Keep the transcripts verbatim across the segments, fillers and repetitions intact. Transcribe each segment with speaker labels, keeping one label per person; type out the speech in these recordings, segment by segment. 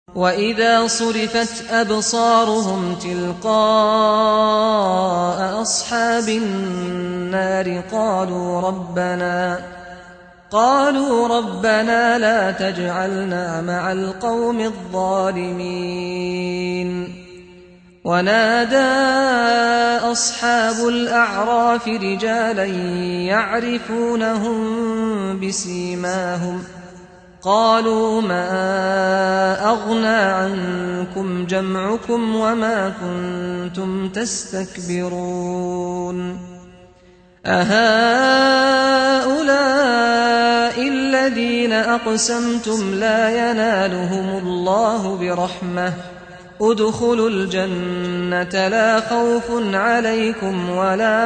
Speaker 1: وإذا صرفت أبصارهم تلقاء أصحاب النار قالوا ربنا قالوا ربنا لا تجعلنا مع القوم الظالمين. ونادى أصحاب الأعراف رجالا يعرفونهم بسيماهم قالوا ما أغنى عنكم جمعكم وما كنتم تستكبرون أهؤلاء الذين أقسمتم لا ينالهم الله برحمة ادخلوا الجنة لا خوف عليكم ولا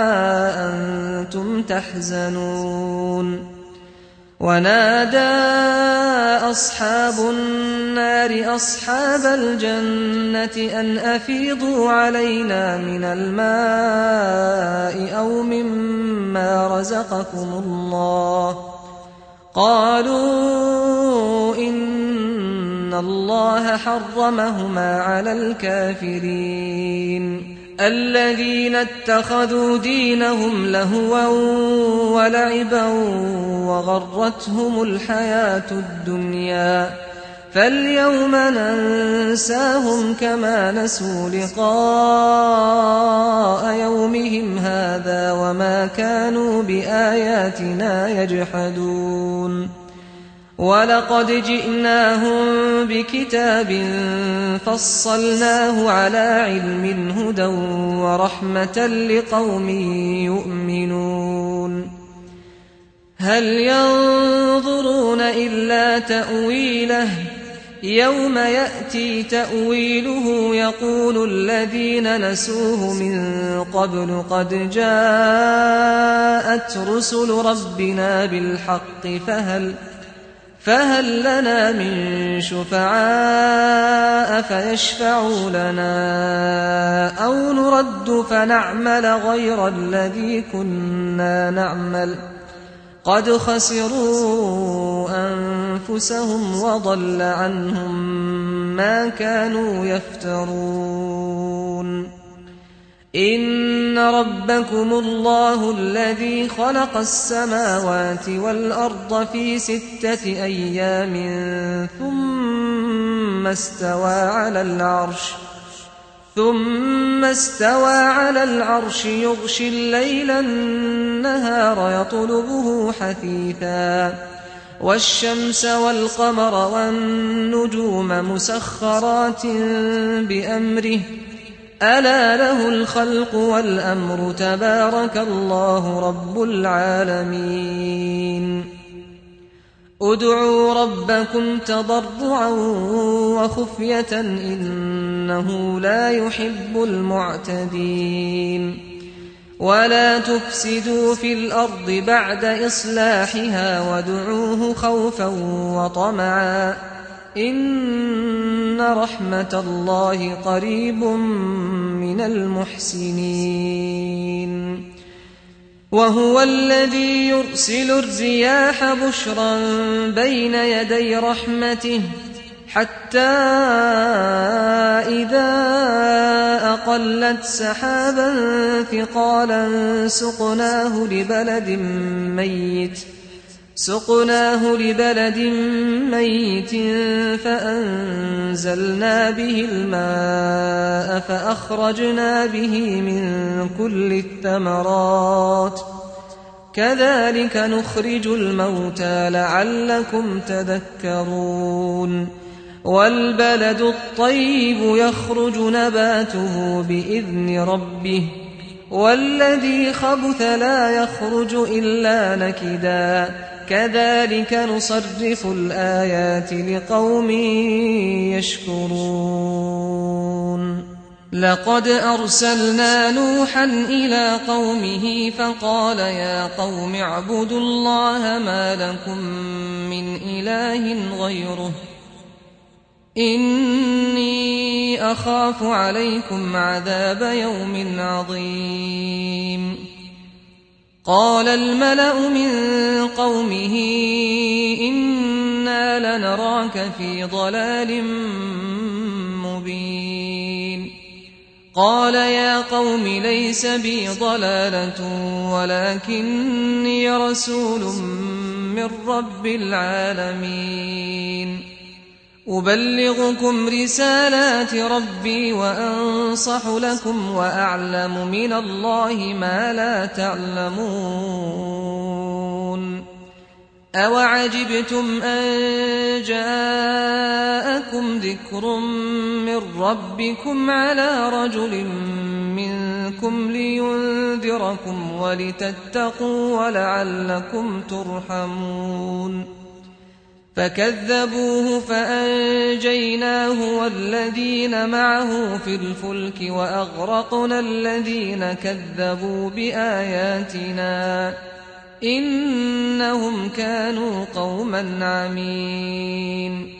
Speaker 1: أنتم تحزنون. ونادى أصحاب النار أصحاب الجنة أن أفيضوا علينا من الماء أو مما رزقكم الله قالوا إن الله حرمهما على الكافرين الذين اتخذوا دينهم لهوا ولعبا وغرتهم الحياة الدنيا فاليوم ننساهم كما نسوا لقاء يومهم هذا وما كانوا بآياتنا يجحدون. ولقد جئناهم بكتاب فصلناه على علم هدى ورحمة لقوم يؤمنون. هل ينظرون إلا تأويله يوم يأتي تأويله يقول الذين نسوه من قبل قد جاءت رسل ربنا بالحق فهل فهل لنا من شفعاء فيشفعوا لنا أو نرد فنعمل غير الذي كنا نعمل قد خسروا أنفسهم وضل عنهم ما كانوا يفترون. إن ربكم الله الذي خلق السماوات والأرض في ستة أيام ثم استوى على العرش ثم استوى على العرش يغشي الليل النهار يطلبه حثيثا والشمس والقمر والنجوم مسخرات بأمره ألا له الخلق والأمر تبارك الله رب العالمين. ادعوا ربكم تضرعا وخفية إنه لا يحب المعتدين. ولا تفسدوا في الأرض بعد إصلاحها وادعوه خوفا وطمعا إن رحمة الله قريب من المحسنين. وهو الذي يرسل الرياح بشرا بين يدي رحمته حتى إذا أقلت سحابا ثقالا سقناه لبلد ميت سقناه لبلد ميت فأنزلنا به الماء فأخرجنا به من كل الثمرات كذلك نخرج الموتى لعلكم تذكرون. والبلد الطيب يخرج نباته بإذن ربه والذي خبث لا يخرج إلا نكدا كذلك نصرف الآيات لقوم يشكرون. لقد أرسلنا نوحا إلى قومه فقال يا قوم اعبدوا الله ما لكم من إله غيره إني أخاف عليكم عذاب يوم عظيم. قال الملأ من قومه إن إنا لنراك في ضلال مبين قال يا قوم ليس بي ضلالة ولكني رسول من رب العالمين أبلغكم رسالات ربي وأنصح لكم وأعلم من الله ما لا تعلمون أوعجبتم أن جاءكم ذكر من ربكم على رجل منكم لينذركم ولتتقوا ولعلكم ترحمون فكذبوه فأنجيناه والذين معه في الفلك وأغرقنا الذين كذبوا بآياتنا إنهم كانوا قوما عمين